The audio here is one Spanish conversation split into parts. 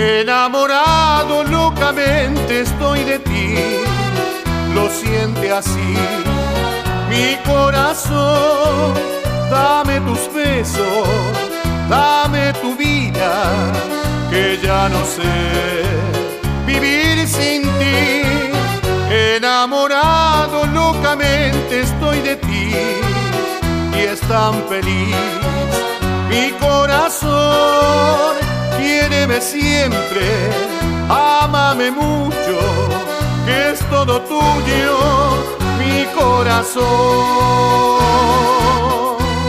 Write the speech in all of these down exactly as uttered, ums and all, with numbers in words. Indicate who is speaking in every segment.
Speaker 1: Enamorado locamente estoy de ti, lo siente así mi corazón. Dame tus besos, dame tu vida, que ya no sé vivir sin ti. Enamorado locamente estoy de ti y es tan feliz mi corazón. Quiéreme siempre, ámame mucho, que es todo tuyo mi corazón.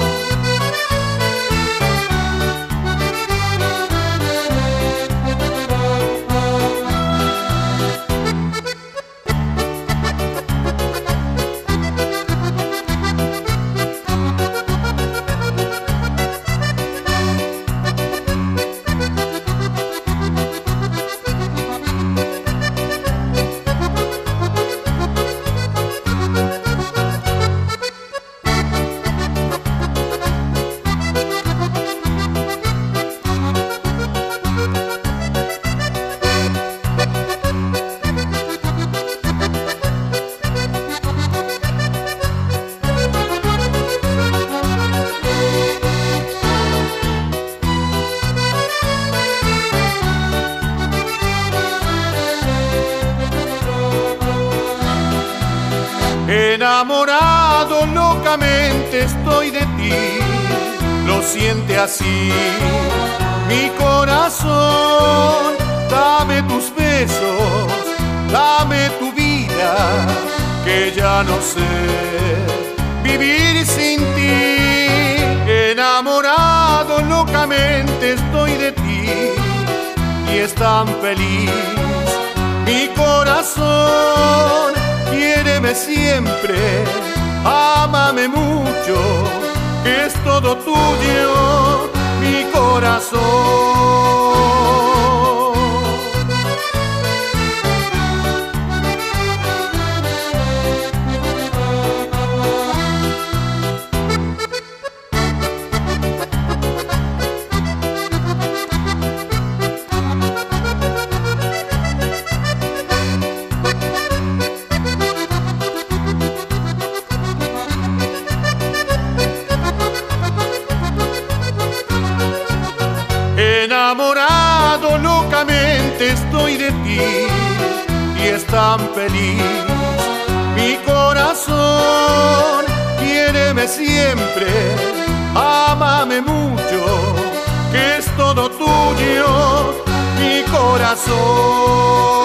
Speaker 1: Enamorado locamente estoy de ti, lo siente así mi corazón. Dame tus besos, dame tu vida, que ya no sé vivir sin ti. Enamorado locamente estoy de ti y es tan feliz mi corazón. Quiéreme siempre, ámame mucho, que es todo tuyo mi corazón. Enamorado locamente estoy de ti y es tan feliz mi corazón. Quiéreme siempre, ámame mucho, que es todo tuyo mi corazón.